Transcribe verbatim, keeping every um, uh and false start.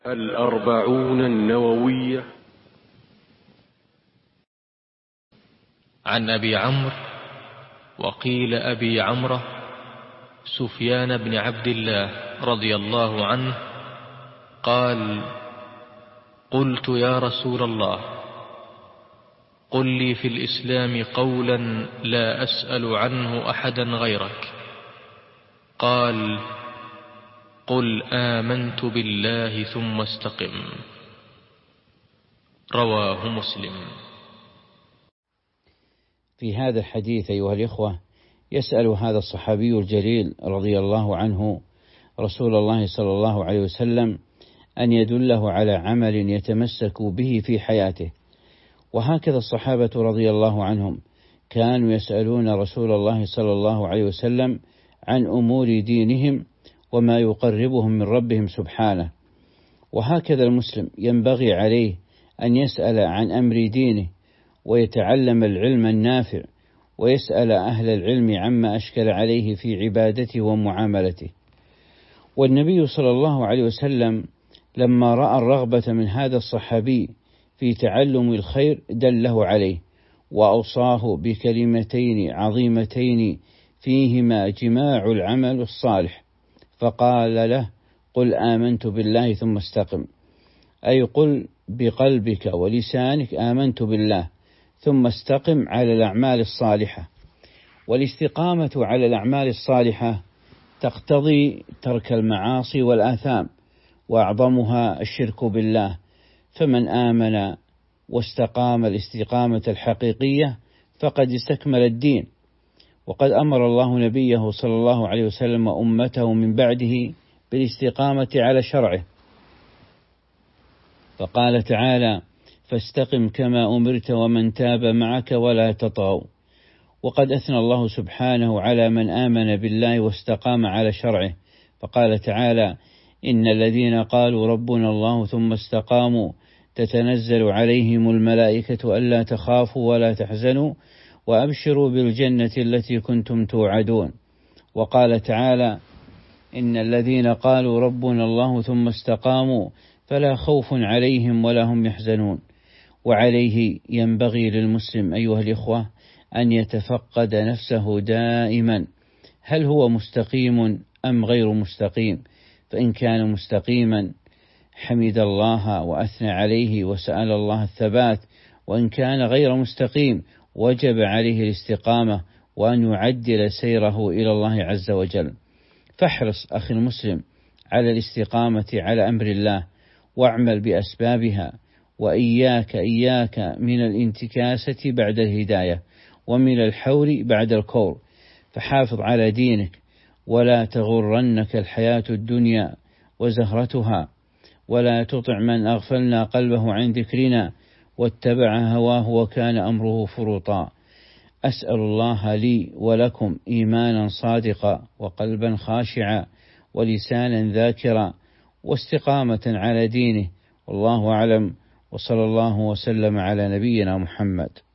الأربعون النووية. عن أبي عمرو وقيل أبي عمرو سفيان بن عبد الله رضي الله عنه قال: قلت يا رسول الله، قل لي في الإسلام قولا لا أسأل عنه أحدا غيرك. قال: قل آمنت بالله ثم استقم. رواه مسلم. في هذا الحديث أيها الإخوة يسأل هذا الصحابي الجليل رضي الله عنه رسول الله صلى الله عليه وسلم أن يدله على عمل يتمسك به في حياته. وهكذا الصحابة رضي الله عنهم كانوا يسألون رسول الله صلى الله عليه وسلم عن أمور دينهم وما يقربهم من ربهم سبحانه. وهكذا المسلم ينبغي عليه أن يسأل عن أمر دينه ويتعلم العلم النافع ويسأل أهل العلم عما أشكل عليه في عبادته ومعاملته. والنبي صلى الله عليه وسلم لما رأى الرغبة من هذا الصحابي في تعلم الخير دله عليه وأوصاه بكلمتين عظيمتين فيهما جماع العمل الصالح، فقال له: قل آمنت بالله ثم استقم، أي قل بقلبك ولسانك آمنت بالله ثم استقم على الأعمال الصالحة. والاستقامة على الأعمال الصالحة تقتضي ترك المعاصي والآثام، وأعظمها الشرك بالله. فمن آمن واستقام الاستقامة الحقيقية فقد استكمل الدين. وقد أمر الله نبيه صلى الله عليه وسلم أمته من بعده بالاستقامة على شرعه، فقال تعالى: فاستقم كما أمرت ومن تاب معك ولا تطغوا. وقد أثنى الله سبحانه على من آمن بالله واستقام على شرعه، فقال تعالى: إن الذين قالوا ربنا الله ثم استقاموا تتنزل عليهم الملائكة ألا تخافوا ولا تحزنوا وأبشروا بالجنة التي كنتم توعدون. وقال تعالى: إن الذين قالوا ربنا الله ثم استقاموا فلا خوف عليهم ولا هم يحزنون. وعليه ينبغي للمسلم أيها الإخوة أن يتفقد نفسه دائما، هل هو مستقيم أم غير مستقيم؟ فإن كان مستقيما حمد الله وأثنى عليه وسأل الله الثبات، وإن كان غير مستقيم وجب عليه الاستقامة وأن يعدل سيره إلى الله عز وجل. فاحرص أخي المسلم على الاستقامة على أمر الله واعمل بأسبابها، وإياك إياك من الانتكاسة بعد الهداية ومن الحور بعد الكور. فحافظ على دينك ولا تغرنك الحياة الدنيا وزهرتها، ولا تطع من أغفلنا قلبه عن ذكرنا واتبع هواه وكان أمره فرطا. أسأل الله لي ولكم إيمانا صادقا وقلبا خاشعا ولسانا ذاكرا واستقامة على دينه، والله أعلم، وصلى الله وسلم على نبينا محمد.